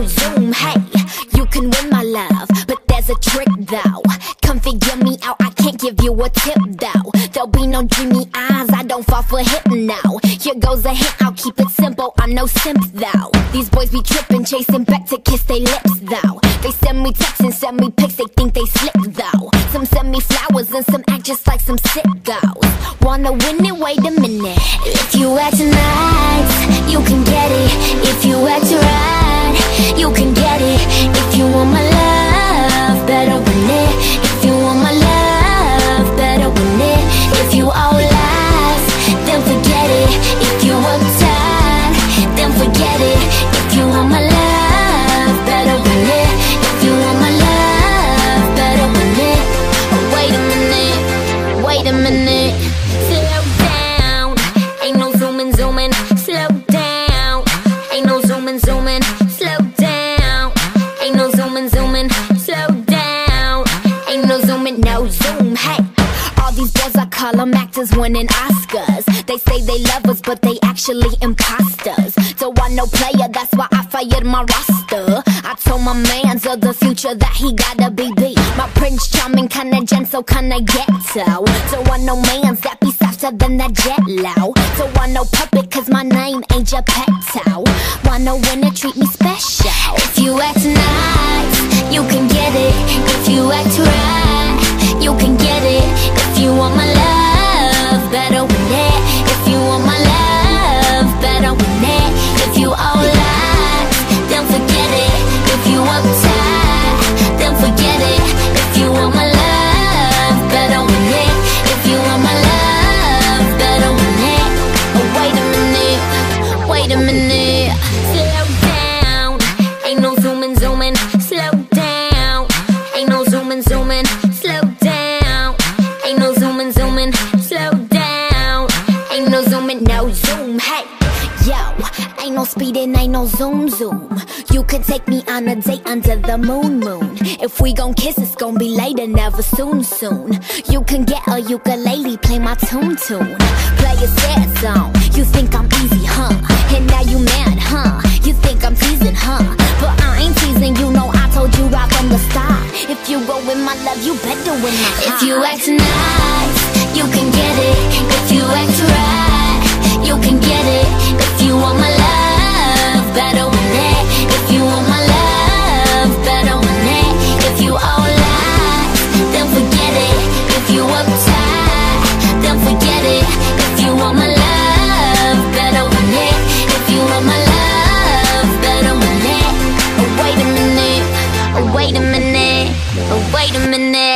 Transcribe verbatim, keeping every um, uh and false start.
zoom. Hey, you can win my love, but there's a trick though. Come figure me out, I can't give you a tip though. There'll be no dreamy eyes, I don't fall for hit now. Here goes a hint, I'll keep it simple, I'm no simp though. These boys be tripping, chasing back to kiss they lips though. They send me texts and send me pics, they think they slick though. Some send me flowers and some act just like some sickos. Wanna win it? Wait a minute. If you act nice, you can get it. If you act right, you can get it. If you want my love, better win it. If you want my love, better win it. If you all lies, then forget it. If you uptight, then forget it. If you want my love, better win it. If you want my love, better win it. Oh, wait a minute, wait a minute. Slow down, ain't no zooming, zooming. Slow down, ain't no zooming, zooming. Slow down, ain't no zooming, zooming. Slow down, ain't no zooming, no zoom. Hey, all these boys, I call them actors winning Oscars. They say they love us, but they actually imposters. Don't want no player, that's why I fired my roster. I told my mans of the future that he gotta be beat. My Prince Charming, kinda gentle, kinda ghetto. Don't want no mans that be softer than that jet low. Don't want no puppet, cause my name ain't Geppetto. Want no winner, treat me special. If you act nice, you can get it. If you act right, you can get it. If you want my love, better win it. If you want my love, better win it. If you all lies, then forget it. If you uptight, then forget it. If you want my love, better win it. If you want my love, better win it. Oh, wait a minute, wait a minute. Slow down, ain't no zooming, zooming. Slow down, ain't no zooming, zooming. Slow down, ain't no zooming, zooming. Slow down, ain't no zooming, no zoom. Hey, yo, ain't no speeding, ain't no zoom, zoom. You could take me on a date under the moon, moon. If we gon' kiss, it's gon' be later, never soon, soon. You can get a ukulele, play my tune, tune. Play a sad song, you think I'm easy, huh? And now you mad, huh? You think I'm teasing, huh? But I ain't teasing, you know I told you right from the start. If you go with my love, you better win my heart. If you act nice, you can get it. If you act right, you can get it. If you want my love, better win it. If you want my love, better win it. If you all lies, then forget it. If you uptight, then forget it. If you want my love, better win it. If you want my love, better win it. Oh, wait a minute, oh, wait a minute, oh, wait a minute.